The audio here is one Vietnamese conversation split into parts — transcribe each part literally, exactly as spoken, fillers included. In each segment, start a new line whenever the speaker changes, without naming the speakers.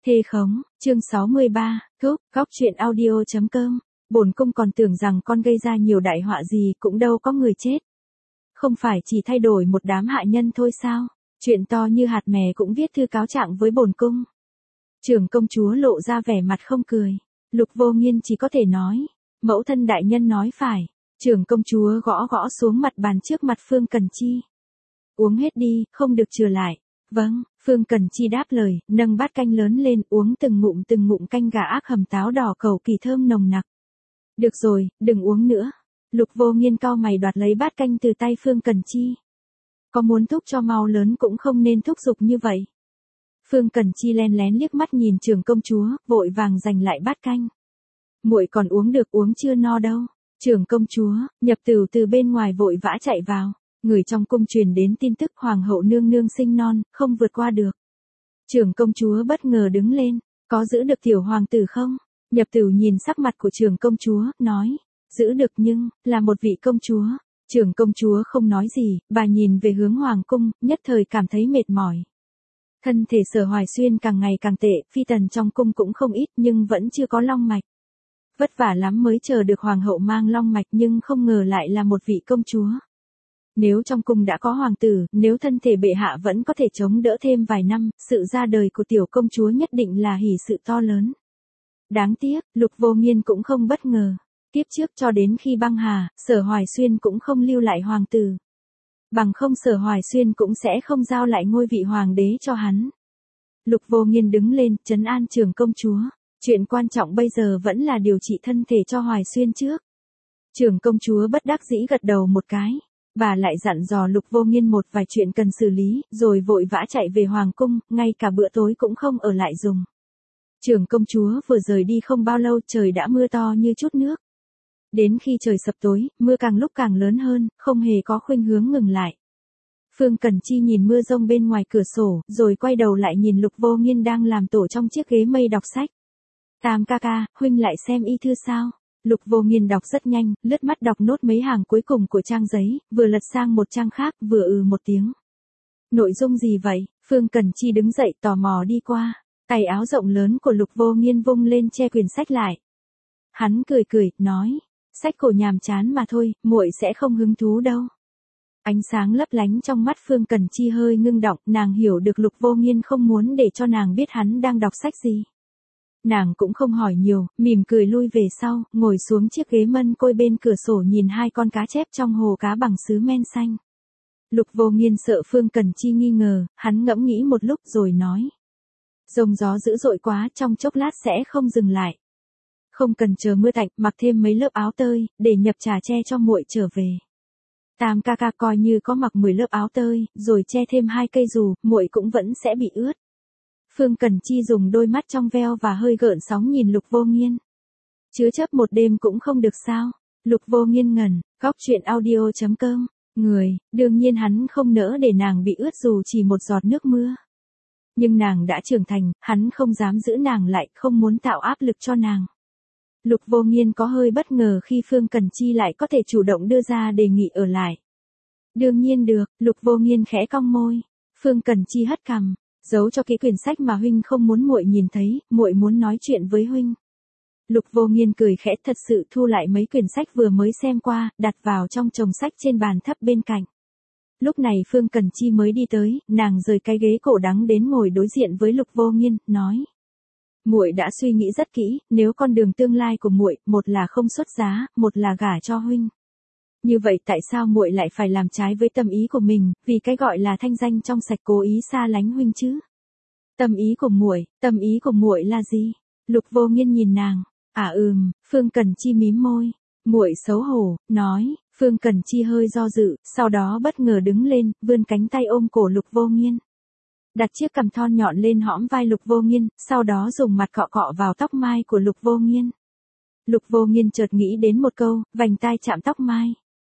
Thê khống, chương sáu mươi ba, Cúc, góc truyện audio chấm com. Bổn cung còn tưởng rằng con gây ra nhiều đại họa gì, cũng đâu có người chết. Không phải chỉ thay đổi một đám hạ nhân thôi sao? Chuyện to như hạt mè cũng viết thư cáo trạng với bổn cung. Trưởng công chúa lộ ra vẻ mặt không cười. Lục Vô Nghiên chỉ có thể nói, mẫu thân đại nhân nói phải. Trưởng công chúa gõ gõ xuống mặt bàn trước mặt Phương Cần Chi. Uống hết đi, không được chừa lại. Vâng, Phương Cần Chi đáp lời, nâng bát canh lớn lên, uống từng ngụm từng ngụm canh gà ác hầm táo đỏ cầu kỳ thơm nồng nặc. Được rồi, đừng uống nữa. Lục Vô Nghiên cau mày đoạt lấy bát canh từ tay Phương Cần Chi. Có muốn thúc cho mau lớn cũng không nên thúc giục như vậy. Phương Cần Chi len lén liếc mắt nhìn trưởng công chúa, vội vàng giành lại bát canh. Muội còn uống được, uống chưa no đâu. Trưởng công chúa, Nhập Tửu từ bên ngoài vội vã chạy vào. Người trong cung truyền đến tin tức hoàng hậu nương nương sinh non, không vượt qua được. Trưởng công chúa bất ngờ đứng lên, có giữ được tiểu hoàng tử không? Nhập Tửu nhìn sắc mặt của trưởng công chúa, nói, giữ được nhưng, là một vị công chúa. Trưởng công chúa không nói gì, bà nhìn về hướng hoàng cung, nhất thời cảm thấy mệt mỏi. Thân thể Sở Hoài Xuyên càng ngày càng tệ, phi tần trong cung cũng không ít nhưng vẫn chưa có long mạch. Vất vả lắm mới chờ được hoàng hậu mang long mạch nhưng không ngờ lại là một vị công chúa. Nếu trong cung đã có hoàng tử, nếu thân thể bệ hạ vẫn có thể chống đỡ thêm vài năm, sự ra đời của tiểu công chúa nhất định là hỷ sự to lớn. Đáng tiếc, Lục Vô Nghiên cũng không bất ngờ. Tiếp trước cho đến khi băng hà, Sở Hoài Xuyên cũng không lưu lại hoàng tử. Bằng không Sở Hoài Xuyên cũng sẽ không giao lại ngôi vị hoàng đế cho hắn. Lục Vô Nghiên đứng lên, trấn an trưởng công chúa. Chuyện quan trọng bây giờ vẫn là điều trị thân thể cho Hoài Xuyên trước. Trưởng công chúa bất đắc dĩ gật đầu một cái. Bà lại dặn dò Lục Vô Nghiên một vài chuyện cần xử lý, rồi vội vã chạy về hoàng cung, ngay cả bữa tối cũng không ở lại dùng. Trưởng công chúa vừa rời đi không bao lâu trời đã mưa to như chút nước. Đến khi trời sập tối, mưa càng lúc càng lớn hơn, không hề có khuynh hướng ngừng lại. Phương Cần Chi nhìn mưa rông bên ngoài cửa sổ, rồi quay đầu lại nhìn Lục Vô Nghiên đang làm tổ trong chiếc ghế mây đọc sách. Tam ca ca, huynh lại xem y thư sao? Lục Vô Nghiên đọc rất nhanh, lướt mắt đọc nốt mấy hàng cuối cùng của trang giấy, vừa lật sang một trang khác, vừa ừ một tiếng. Nội dung gì vậy? Phương Cần Chi đứng dậy tò mò đi qua, tay áo rộng lớn của Lục Vô Nghiên vung lên che quyển sách lại. Hắn cười cười, nói, sách cổ nhàm chán mà thôi, muội sẽ không hứng thú đâu. Ánh sáng lấp lánh trong mắt Phương Cần Chi hơi ngưng động, nàng hiểu được Lục Vô Nghiên không muốn để cho nàng biết hắn đang đọc sách gì. Nàng cũng không hỏi nhiều, mỉm cười lui về sau, ngồi xuống chiếc ghế mân côi bên cửa sổ nhìn hai con cá chép trong hồ cá bằng sứ men xanh. Lục Vô Nghiên sợ Phương Cần Chi nghi ngờ, hắn ngẫm nghĩ một lúc rồi nói. Rông gió dữ dội quá, trong chốc lát sẽ không dừng lại. Không cần chờ mưa tạnh, mặc thêm mấy lớp áo tơi, để nhập trà che cho muội trở về. Tam ca ca coi như có mặc mười lớp áo tơi, rồi che thêm hai cây dù, muội cũng vẫn sẽ bị ướt. Phương Cần Chi dùng đôi mắt trong veo và hơi gợn sóng nhìn Lục Vô Nghiên. Chứa chấp một đêm cũng không được sao? Lục Vô Nghiên ngẩn, góc truyện audio chấm com. Người, đương nhiên hắn không nỡ để nàng bị ướt dù chỉ một giọt nước mưa. Nhưng nàng đã trưởng thành, hắn không dám giữ nàng lại, không muốn tạo áp lực cho nàng. Lục Vô Nghiên có hơi bất ngờ khi Phương Cần Chi lại có thể chủ động đưa ra đề nghị ở lại. Đương nhiên được, Lục Vô Nghiên khẽ cong môi. Phương Cần Chi hất cằm. Giấu cho kỹ quyển sách mà huynh không muốn muội nhìn thấy, muội muốn nói chuyện với huynh. Lục Vô Nghiên cười khẽ, thật sự thu lại mấy quyển sách vừa mới xem qua, đặt vào trong chồng sách trên bàn thấp bên cạnh. Lúc này Phương Cần Chi mới đi tới, nàng rời cái ghế cổ đắng đến ngồi đối diện với Lục Vô Nghiên, nói: "Muội đã suy nghĩ rất kỹ, nếu con đường tương lai của muội, một là không xuất giá, một là gả cho huynh. Như vậy tại sao muội lại phải làm trái với tâm ý của mình, vì cái gọi là thanh danh trong sạch cố ý xa lánh huynh chứ?" Tâm ý của muội, tâm ý của muội là gì? Lục Vô Nghiên nhìn nàng, à ừm, Phương Cần Chi mím môi, muội xấu hổ, nói. Phương Cần Chi hơi do dự, sau đó bất ngờ đứng lên, vươn cánh tay ôm cổ Lục Vô Nghiên. Đặt chiếc cằm thon nhọn lên hõm vai Lục Vô Nghiên, sau đó dùng mặt cọ cọ vào tóc mai của Lục Vô Nghiên. Lục Vô Nghiên chợt nghĩ đến một câu, vành tai chạm tóc mai.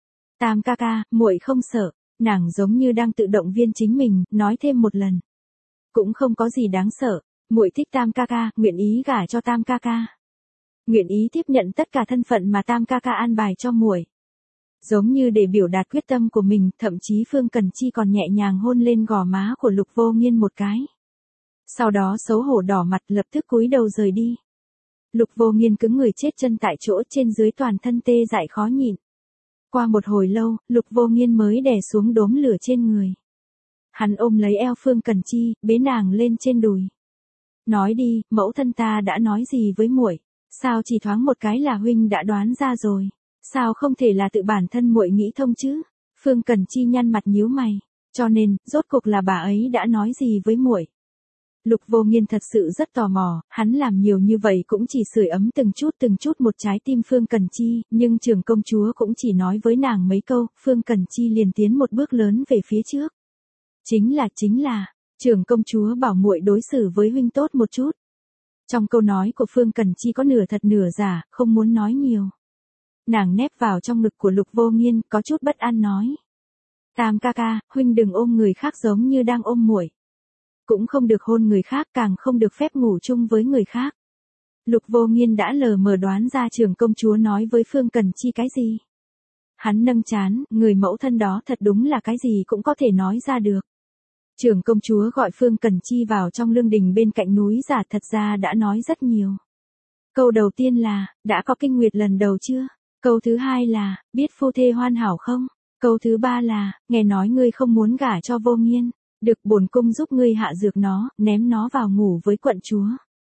Tam ca ca, muội không sợ. Nàng giống như đang tự động viên chính mình, nói thêm một lần. Cũng không có gì đáng sợ, muội thích Tam ca ca, nguyện ý gả cho Tam ca ca. Nguyện ý tiếp nhận tất cả thân phận mà Tam ca ca an bài cho muội. Giống như để biểu đạt quyết tâm của mình, thậm chí Phương Cần Chi còn nhẹ nhàng hôn lên gò má của Lục Vô Nghiên một cái. Sau đó xấu hổ đỏ mặt lập tức cúi đầu rời đi. Lục Vô Nghiên cứng người chết chân tại chỗ, trên dưới toàn thân tê dại khó nhịn. Qua một hồi lâu, Lục Vô Nghiên mới đè xuống đốm lửa trên người. Hắn ôm lấy eo Phương Cần Chi, bế nàng lên trên đùi. Nói đi, mẫu thân ta đã nói gì với muội? Sao chỉ thoáng một cái là huynh đã đoán ra rồi? Sao không thể là tự bản thân muội nghĩ thông chứ? Phương Cần Chi nhăn mặt nhíu mày. Cho nên, rốt cuộc là bà ấy đã nói gì với muội? Lục Vô Nghiên thật sự rất tò mò, hắn làm nhiều như vậy cũng chỉ sưởi ấm từng chút từng chút một trái tim Phương Cần Chi, nhưng trưởng công chúa cũng chỉ nói với nàng mấy câu, Phương Cần Chi liền tiến một bước lớn về phía trước. Chính là, chính là, trưởng công chúa bảo muội đối xử với huynh tốt một chút. Trong câu nói của Phương Cần Chi có nửa thật nửa giả, không muốn nói nhiều. Nàng nép vào trong ngực của Lục Vô Nghiên, có chút bất an nói. Tam ca ca, huynh đừng ôm người khác giống như đang ôm muội. Cũng không được hôn người khác, càng không được phép ngủ chung với người khác. Lục Vô Nghiên đã lờ mờ đoán ra trưởng công chúa nói với Phương Cần Chi cái gì. Hắn nâng trán, người mẫu thân đó thật đúng là cái gì cũng có thể nói ra được. Trưởng công chúa gọi Phương Cần Chi vào trong lương đình bên cạnh núi giả, thật ra đã nói rất nhiều. Câu đầu tiên là, đã có kinh nguyệt lần đầu chưa? Câu thứ hai là, biết phu thê hoàn hảo không? Câu thứ ba là, nghe nói ngươi không muốn gả cho Vô Nghiên. Được bổn cung giúp ngươi hạ dược nó, ném nó vào ngủ với quận chúa.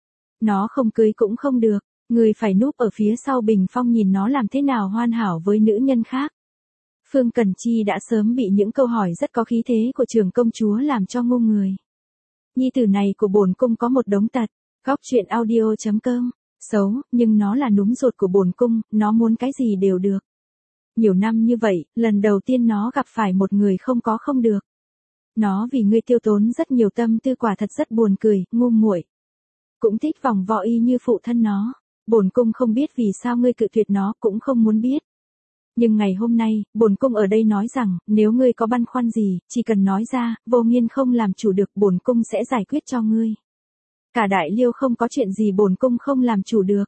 Nó không cưới cũng không được, ngươi phải núp ở phía sau bình phong nhìn nó làm thế nào hoàn hảo với nữ nhân khác. Phương Cần Chi đã sớm bị những câu hỏi rất có khí thế của trưởng công chúa làm cho ngu người. Nhi tử này của bổn cung có một đống tật, góc truyện audio chấm com, xấu, nhưng nó là núm ruột của bổn cung, nó muốn cái gì đều được. Nhiều năm như vậy, lần đầu tiên nó gặp phải một người không có không được. Nó vì ngươi tiêu tốn rất nhiều tâm tư, quả thật rất buồn cười, ngu muội. Cũng thích vòng vo y như phụ thân nó. Bổn cung không biết vì sao ngươi cự tuyệt nó, cũng không muốn biết. Nhưng ngày hôm nay, bổn cung ở đây nói rằng, nếu ngươi có băn khoăn gì, chỉ cần nói ra, Vô Nghiên không làm chủ được, bổn cung sẽ giải quyết cho ngươi. Cả Đại Liêu không có chuyện gì bổn cung không làm chủ được.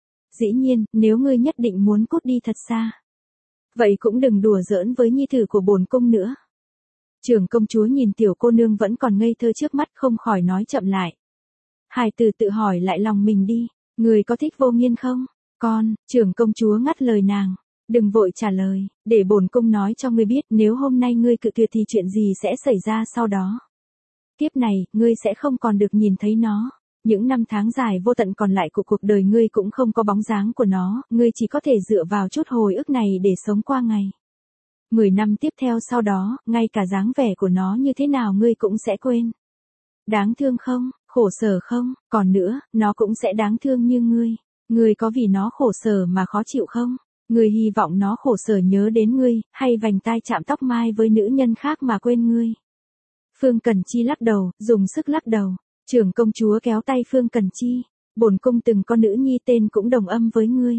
Dĩ nhiên, nếu ngươi nhất định muốn cút đi thật xa, vậy cũng đừng đùa giỡn với nhi tử của bổn cung nữa. Trưởng công chúa nhìn tiểu cô nương vẫn còn ngây thơ trước mắt, không khỏi nói chậm lại. Hài tử tự hỏi lại lòng mình đi, người có thích Vô Nghiên không? Con, trưởng công chúa ngắt lời nàng. Đừng vội trả lời, để bổn cung nói cho ngươi biết, nếu hôm nay ngươi cự tuyệt thì chuyện gì sẽ xảy ra sau đó. Tiếp này, ngươi sẽ không còn được nhìn thấy nó. Những năm tháng dài vô tận còn lại của cuộc đời ngươi cũng không có bóng dáng của nó, ngươi chỉ có thể dựa vào chút hồi ức này để sống qua ngày. Mười năm tiếp theo sau đó, ngay cả dáng vẻ của nó như thế nào ngươi cũng sẽ quên. Đáng thương không, khổ sở không, còn nữa, nó cũng sẽ đáng thương như ngươi. Ngươi có vì nó khổ sở mà khó chịu không? Ngươi hy vọng nó khổ sở nhớ đến ngươi, hay vành tai chạm tóc mai với nữ nhân khác mà quên ngươi? Phương Cần Chi lắc đầu, dùng sức lắc đầu. Trưởng công chúa kéo tay Phương Cần Chi. Bổn cung từng có nữ nhi tên cũng đồng âm với ngươi.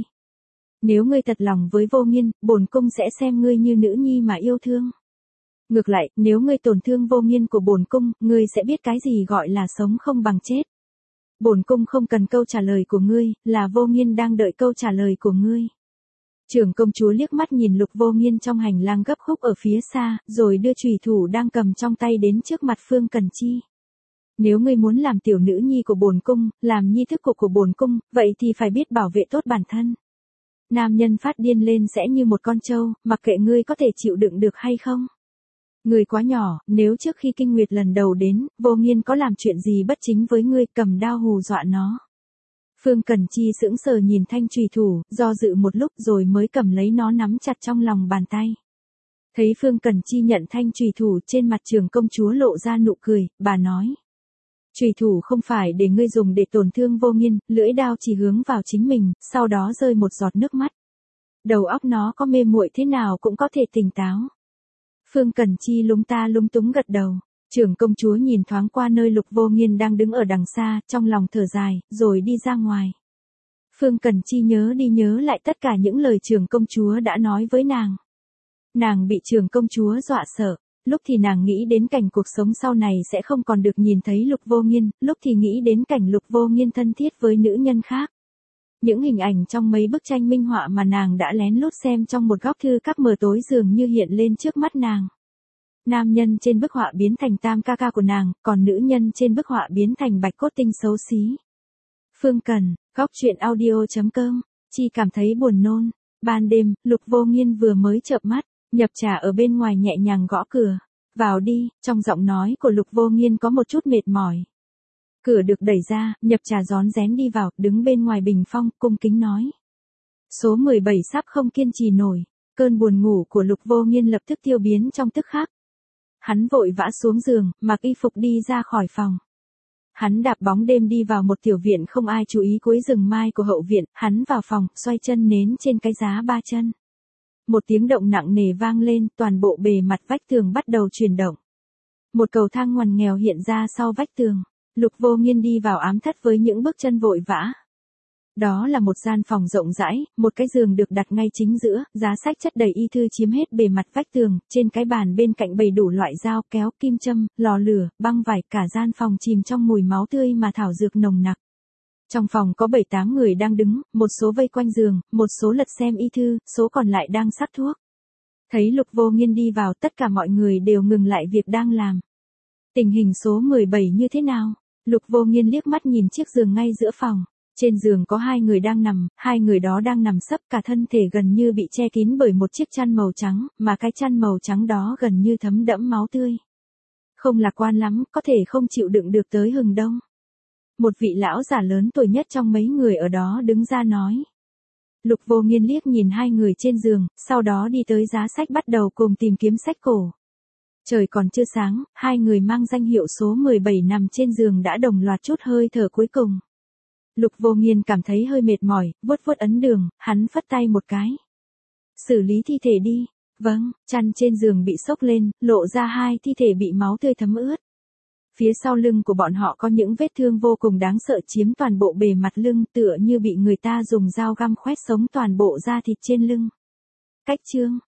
Nếu ngươi thật lòng với Vô Nghiên, bổn cung sẽ xem ngươi như nữ nhi mà yêu thương. Ngược lại, nếu ngươi tổn thương Vô Nghiên của bổn cung, ngươi sẽ biết cái gì gọi là sống không bằng chết. Bổn cung không cần câu trả lời của ngươi, là Vô Nghiên đang đợi câu trả lời của ngươi. Trưởng công chúa liếc mắt nhìn Lục Vô Nghiên trong hành lang gấp khúc ở phía xa, rồi đưa chùy thủ đang cầm trong tay đến trước mặt Phương Cần Chi. Nếu ngươi muốn làm tiểu nữ nhi của bổn cung, làm nhi thức của của bổn cung, vậy thì phải biết bảo vệ tốt bản thân. Nam nhân phát điên lên sẽ như một con trâu, mặc kệ ngươi có thể chịu đựng được hay không. Ngươi quá nhỏ, nếu trước khi kinh nguyệt lần đầu đến, Vô Nghiên có làm chuyện gì bất chính với ngươi, cầm đao hù dọa nó. Phương Cần Chi sững sờ nhìn thanh chùy thủ, do dự một lúc rồi mới cầm lấy nó nắm chặt trong lòng bàn tay. Thấy Phương Cần Chi nhận thanh chùy thủ, trên mặt trưởng công chúa lộ ra nụ cười, bà nói. Chùy thủ không phải để ngươi dùng để tổn thương Vô Nghiên, lưỡi đao chỉ hướng vào chính mình, sau đó rơi một giọt nước mắt. Đầu óc nó có mê muội thế nào cũng có thể tỉnh táo. Phương Cần Chi lúng ta lúng túng gật đầu. Trưởng công chúa nhìn thoáng qua nơi Lục Vô Nghiên đang đứng ở đằng xa, trong lòng thở dài, rồi đi ra ngoài. Phương Cần Chi nhớ đi nhớ lại tất cả những lời trưởng công chúa đã nói với nàng. Nàng bị trưởng công chúa dọa sợ, lúc thì nàng nghĩ đến cảnh cuộc sống sau này sẽ không còn được nhìn thấy Lục Vô Nghiên, lúc thì nghĩ đến cảnh Lục Vô Nghiên thân thiết với nữ nhân khác. Những hình ảnh trong mấy bức tranh minh họa mà nàng đã lén lút xem trong một góc thư các mờ tối dường như hiện lên trước mắt nàng. nam nhân trên bức họa biến thành tam ca ca của nàng, còn nữ nhân trên bức họa biến thành bạch cốt tinh xấu xí. Phương Cần, góc truyện audio.com, Chi cảm thấy buồn nôn. Ban đêm, Lục Vô Nghiên vừa mới chợp mắt, Nhập Trà ở bên ngoài nhẹ nhàng gõ cửa. Vào đi, trong giọng nói của Lục Vô Nghiên có một chút mệt mỏi. Cửa được đẩy ra, Nhập Trà rón rén đi vào, đứng bên ngoài bình phong, cung kính nói. Số mười bảy sắp không kiên trì nổi, cơn buồn ngủ của Lục Vô Nghiên lập tức tiêu biến trong tức khắc. Hắn vội vã xuống giường, mặc y phục đi ra khỏi phòng. Hắn đạp bóng đêm đi vào một tiểu viện không ai chú ý cuối rừng mai của hậu viện, hắn vào phòng, xoay chân nến trên cái giá ba chân. Một tiếng động nặng nề vang lên, toàn bộ bề mặt vách tường bắt đầu chuyển động. Một cầu thang ngoằn nghèo hiện ra sau vách tường. Lục Vô Nghiên đi vào ám thất với những bước chân vội vã. Đó là một gian phòng rộng rãi, một cái giường được đặt ngay chính giữa, giá sách chất đầy y thư chiếm hết bề mặt vách tường, trên cái bàn bên cạnh bày đủ loại dao, kéo, kim châm, lò lửa, băng vải, cả gian phòng chìm trong mùi máu tươi mà thảo dược nồng nặc. Trong phòng có bảy tám người đang đứng, một số vây quanh giường, một số lật xem y thư, số còn lại đang sắc thuốc. Thấy Lục Vô Nghiên đi vào, tất cả mọi người đều ngừng lại việc đang làm. Tình hình số mười bảy như thế nào? Lục Vô Nghiên liếc mắt nhìn chiếc giường ngay giữa phòng. Trên giường có hai người đang nằm, hai người đó đang nằm sấp, cả thân thể gần như bị che kín bởi một chiếc chăn màu trắng, mà cái chăn màu trắng đó gần như thấm đẫm máu tươi. Không lạc quan lắm, có thể không chịu đựng được tới hừng đông. Một vị lão già lớn tuổi nhất trong mấy người ở đó đứng ra nói. Lục Vô Nghiên liếc nhìn hai người trên giường, sau đó đi tới giá sách bắt đầu cùng tìm kiếm sách cổ. Trời còn chưa sáng, hai người mang danh hiệu số mười bảy nằm trên giường đã đồng loạt chút hơi thở cuối cùng. Lục Vô Nghiên cảm thấy hơi mệt mỏi, vuốt vuốt ấn đường, hắn phất tay một cái. Xử lý thi thể đi. Vâng, chăn trên giường bị xốc lên, lộ ra hai thi thể bị máu tươi thấm ướt. Phía sau lưng của bọn họ có những vết thương vô cùng đáng sợ chiếm toàn bộ bề mặt lưng, tựa như bị người ta dùng dao găm khoét sống toàn bộ da thịt trên lưng. Cách chương